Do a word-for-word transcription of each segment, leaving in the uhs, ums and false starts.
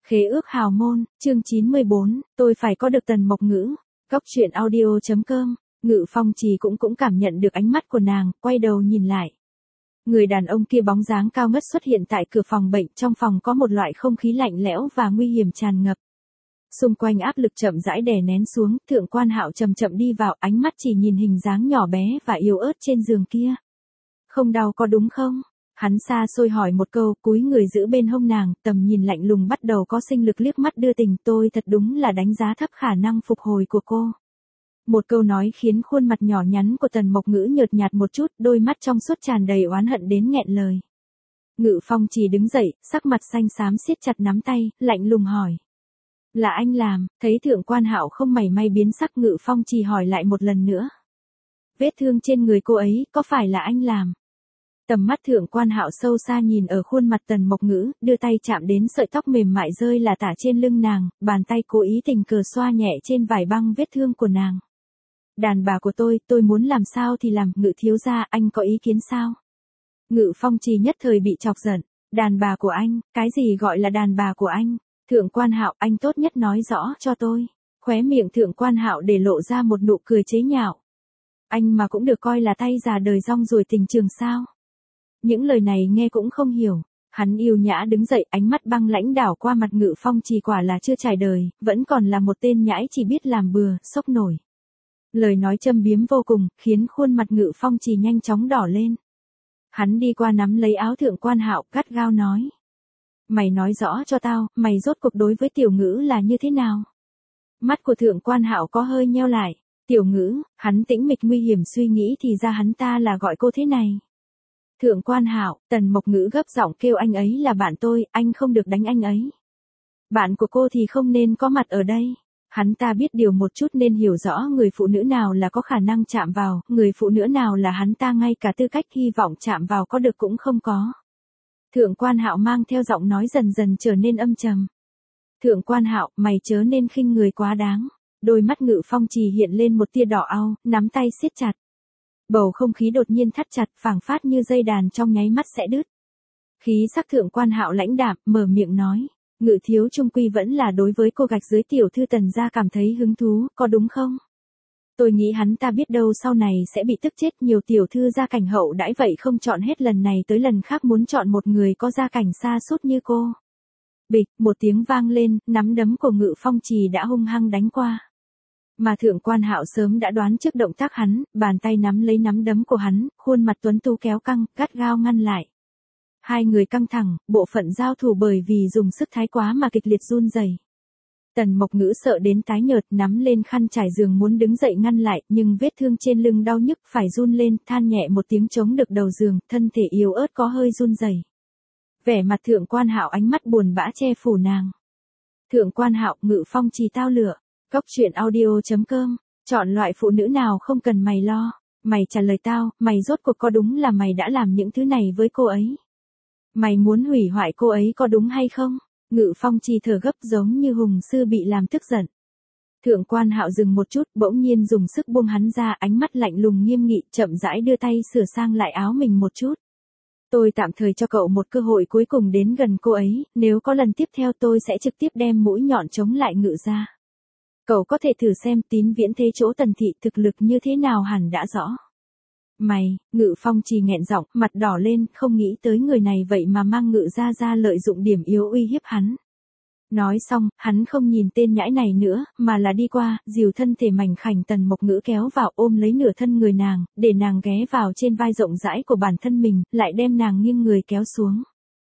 Khế ước hào môn, chương chín mươi bốn, tôi phải có được Tần Mộc Ngữ. Góc truyện audio chấm com, Ngự Phong Trì cũng cũng cảm nhận được ánh mắt của nàng, quay đầu nhìn lại. Người đàn ông kia bóng dáng cao ngất xuất hiện tại cửa phòng bệnh, trong phòng có một loại không khí lạnh lẽo và nguy hiểm tràn ngập. Xung quanh áp lực chậm rãi đè nén xuống, Thượng Quan Hạo chậm chậm đi vào, ánh mắt chỉ nhìn hình dáng nhỏ bé và yếu ớt trên giường kia. Không đau có đúng không? Hắn xa xôi hỏi một câu, cúi người giữ bên hông nàng, tầm nhìn lạnh lùng bắt đầu có sinh lực liếc mắt đưa tình, tôi thật đúng là đánh giá thấp khả năng phục hồi của cô. Một câu nói khiến khuôn mặt nhỏ nhắn của Tần Mộc Ngữ nhợt nhạt một chút, đôi mắt trong suốt tràn đầy oán hận đến nghẹn lời. Ngự Phong Trì đứng dậy, sắc mặt xanh xám siết chặt nắm tay, lạnh lùng hỏi. Là anh làm? Thấy Thượng Quan Hạo không mảy may biến sắc, Ngự Phong Trì hỏi lại một lần nữa. Vết thương trên người cô ấy, có phải là anh làm? Tầm mắt Thượng Quan Hạo sâu xa nhìn ở khuôn mặt Tần Mộc Ngữ, đưa tay chạm đến sợi tóc mềm mại rơi là tả trên lưng nàng, bàn tay cố ý tình cờ xoa nhẹ trên vải băng vết thương của nàng. Đàn bà của tôi, tôi muốn làm sao thì làm, Ngự thiếu gia, anh có ý kiến sao? Ngự Phong Trì nhất thời bị chọc giận. Đàn bà của anh, cái gì gọi là đàn bà của anh? Thượng Quan Hạo, anh tốt nhất nói rõ cho tôi. Khóe miệng Thượng Quan Hạo để lộ ra một nụ cười chế nhạo. Anh mà cũng được coi là tay già đời rong ruổi tình trường sao? Những lời này nghe cũng không hiểu. Hắn yêu nhã đứng dậy, ánh mắt băng lãnh đảo qua mặt Ngự Phong Trì, quả là chưa trải đời, vẫn còn là một tên nhãi chỉ biết làm bừa, sốc nổi. Lời nói châm biếm vô cùng, khiến khuôn mặt Ngự Phong Trì nhanh chóng đỏ lên. Hắn đi qua nắm lấy áo Thượng Quan Hạo, gắt gao nói. Mày nói rõ cho tao, mày rốt cuộc đối với Tiểu Ngữ là như thế nào? Mắt của Thượng Quan Hạo có hơi nheo lại. Tiểu Ngữ, hắn tĩnh mịch nguy hiểm suy nghĩ thì ra hắn ta là gọi cô thế này. Thượng Quan Hạo, Tần Mộc Ngữ gấp giọng kêu, anh ấy là bạn tôi, anh không được đánh anh ấy. Bạn của cô thì không nên có mặt ở đây. Hắn ta biết điều một chút nên hiểu rõ người phụ nữ nào là có khả năng chạm vào, người phụ nữ nào là hắn ta ngay cả tư cách hy vọng chạm vào có được cũng không có. Thượng Quan Hạo mang theo giọng nói dần dần trở nên âm trầm. Thượng Quan Hạo, mày chớ nên khinh người quá đáng. Đôi mắt Ngự Phong Trì hiện lên một tia đỏ au, nắm tay siết chặt. Bầu không khí đột nhiên thắt chặt, phảng phát như dây đàn trong nháy mắt sẽ đứt. Khí sắc Thượng Quan Hạo lãnh đạm, mở miệng nói, Ngự thiếu trung quy vẫn là đối với cô gạch dưới tiểu thư Tần gia cảm thấy hứng thú, có đúng không? Tôi nghĩ hắn ta biết đâu sau này sẽ bị tức chết, nhiều tiểu thư gia cảnh hậu đãi vậy không chọn hết lần này tới lần khác muốn chọn một người có gia cảnh sa sút như cô. Bịch, một tiếng vang lên, nắm đấm của Ngự Phong Trì đã hung hăng đánh qua. Mà Thượng Quan Hạo sớm đã đoán trước động tác hắn, bàn tay nắm lấy nắm đấm của hắn, khuôn mặt tuấn tú kéo căng, gắt gao ngăn lại. Hai người căng thẳng, bộ phận giao thủ bởi vì dùng sức thái quá mà kịch liệt run rẩy. Tần Mộc Ngữ sợ đến tái nhợt, nắm lên khăn trải giường muốn đứng dậy ngăn lại, nhưng vết thương trên lưng đau nhức phải run lên, than nhẹ một tiếng chống được đầu giường, thân thể yếu ớt có hơi run rẩy. Vẻ mặt Thượng Quan Hạo ánh mắt buồn bã che phủ nàng. Thượng Quan Hạo, Ngự Phong Trì tao lựa. Góc truyện audio chấm com, chọn loại phụ nữ nào không cần mày lo, mày trả lời tao, mày rốt cuộc có đúng là mày đã làm những thứ này với cô ấy? Mày muốn hủy hoại cô ấy có đúng hay không? Ngự Phong Trì thở gấp giống như hùng sư bị làm tức giận. Thượng Quan Hạo dừng một chút, bỗng nhiên dùng sức buông hắn ra, ánh mắt lạnh lùng nghiêm nghị, chậm rãi đưa tay sửa sang lại áo mình một chút. Tôi tạm thời cho cậu một cơ hội cuối cùng đến gần cô ấy, nếu có lần tiếp theo tôi sẽ trực tiếp đem mũi nhọn chống lại Ngự ra. Cậu có thể thử xem Tín Viễn thế chỗ Tần thị thực lực như thế nào hẳn đã rõ. Mày, Ngự Phong Trì nghẹn giọng, mặt đỏ lên, không nghĩ tới người này vậy mà mang Ngự ra ra lợi dụng điểm yếu uy hiếp hắn. Nói xong, hắn không nhìn tên nhãi này nữa, mà là đi qua, dìu thân thể mảnh khảnh Tần Mộc Ngữ kéo vào, ôm lấy nửa thân người nàng, để nàng ghé vào trên vai rộng rãi của bản thân mình, lại đem nàng nghiêng người kéo xuống.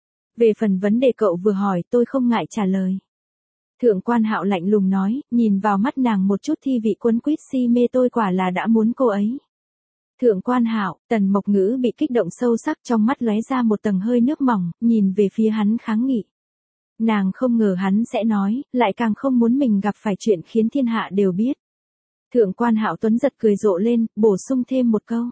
Về phần vấn đề cậu vừa hỏi, tôi không ngại trả lời. Thượng Quan Hạo lạnh lùng nói, nhìn vào mắt nàng một chút thi vị quấn quýt si mê, tôi quả là đã muốn cô ấy. Thượng Quan Hạo, Tần Mộc Ngữ bị kích động sâu sắc, trong mắt lóe ra một tầng hơi nước mỏng, nhìn về phía hắn kháng nghị. Nàng không ngờ hắn sẽ nói, lại càng không muốn mình gặp phải chuyện khiến thiên hạ đều biết. Thượng Quan Hạo tuấn giật cười rộ lên, bổ sung thêm một câu.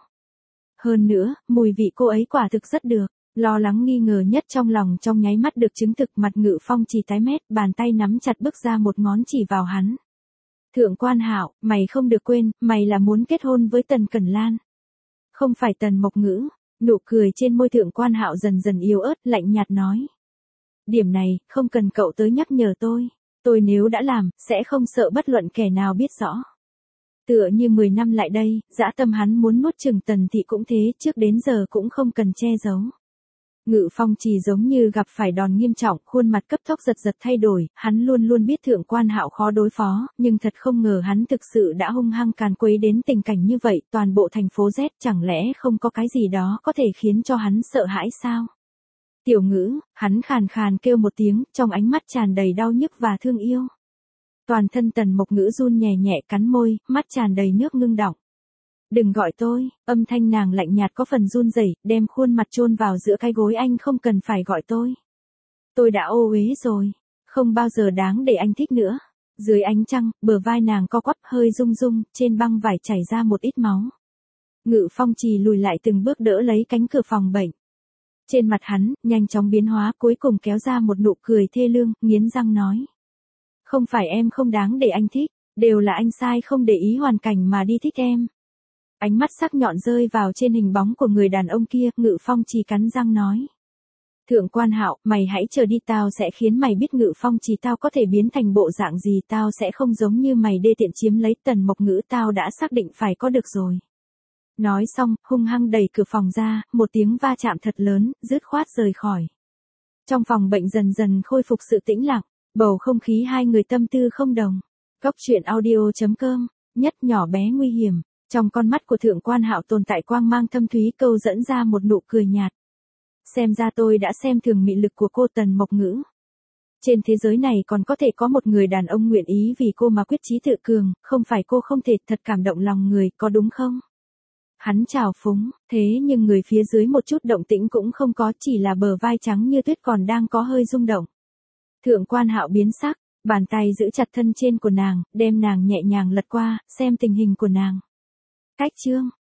Hơn nữa, mùi vị cô ấy quả thực rất được. Lo lắng nghi ngờ nhất trong lòng trong nháy mắt được chứng thực, mặt Ngự Phong Trì tái mét, bàn tay nắm chặt bước ra một ngón chỉ vào hắn. Thượng Quan Hạo, mày không được quên, mày là muốn kết hôn với Tần Cẩn Lan. Không phải Tần Mộc Ngữ. Nụ cười trên môi Thượng Quan Hạo dần dần yếu ớt, lạnh nhạt nói. Điểm này, không cần cậu tới nhắc nhở tôi. Tôi nếu đã làm, sẽ không sợ bất luận kẻ nào biết rõ. Tựa như mười năm lại đây, dã tâm hắn muốn nuốt chửng Tần Thị cũng thế, trước đến giờ cũng không cần che giấu. Ngự Phong Trì giống như gặp phải đòn nghiêm trọng, khuôn mặt cấp tốc giật giật thay đổi, hắn luôn luôn biết Thượng Quan Hạo khó đối phó, nhưng thật không ngờ hắn thực sự đã hung hăng càn quấy đến tình cảnh như vậy, toàn bộ thành phố Z chẳng lẽ không có cái gì đó có thể khiến cho hắn sợ hãi sao? Tiểu Ngữ, hắn khàn khàn kêu một tiếng, trong ánh mắt tràn đầy đau nhức và thương yêu. Toàn thân Tần Mộc Ngữ run nhẹ nhẹ cắn môi, mắt tràn đầy nước ngưng đọng. Đừng gọi tôi, âm thanh nàng lạnh nhạt có phần run rẩy, đem khuôn mặt chôn vào giữa cái gối, anh không cần phải gọi tôi. Tôi đã ô uế rồi, không bao giờ đáng để anh thích nữa. Dưới ánh trăng, bờ vai nàng co quắp hơi rung rung, trên băng vải chảy ra một ít máu. Ngự Phong Trì lùi lại từng bước đỡ lấy cánh cửa phòng bệnh. Trên mặt hắn, nhanh chóng biến hóa, cuối cùng kéo ra một nụ cười thê lương, nghiến răng nói. Không phải em không đáng để anh thích, đều là anh sai không để ý hoàn cảnh mà đi thích em. Ánh mắt sắc nhọn rơi vào trên hình bóng của người đàn ông kia, Ngự Phong Trì cắn răng nói. Thượng Quan Hạo, mày hãy chờ đi, tao sẽ khiến mày biết Ngự Phong Trì tao có thể biến thành bộ dạng gì, tao sẽ không giống như mày đê tiện chiếm lấy Tần Mộc Ngữ, tao đã xác định phải có được rồi. Nói xong, hung hăng đẩy cửa phòng ra, một tiếng va chạm thật lớn, dứt khoát rời khỏi. Trong phòng bệnh dần dần khôi phục sự tĩnh lặng, bầu không khí hai người tâm tư không đồng. Cốc truyện audio chấm com, nhất nhỏ bé nguy hiểm. Trong con mắt của Thượng Quan Hạo tồn tại quang mang thâm thúy, câu dẫn ra một nụ cười nhạt. Xem ra tôi đã xem thường mị lực của cô Tần Mộc Ngữ. Trên thế giới này còn có thể có một người đàn ông nguyện ý vì cô mà quyết chí tự cường, không phải cô không thể, thật cảm động lòng người, có đúng không? Hắn trào phúng, thế nhưng người phía dưới một chút động tĩnh cũng không có, chỉ là bờ vai trắng như tuyết còn đang có hơi rung động. Thượng Quan Hạo biến sắc, bàn tay giữ chặt thân trên của nàng, đem nàng nhẹ nhàng lật qua, xem tình hình của nàng. Cách chương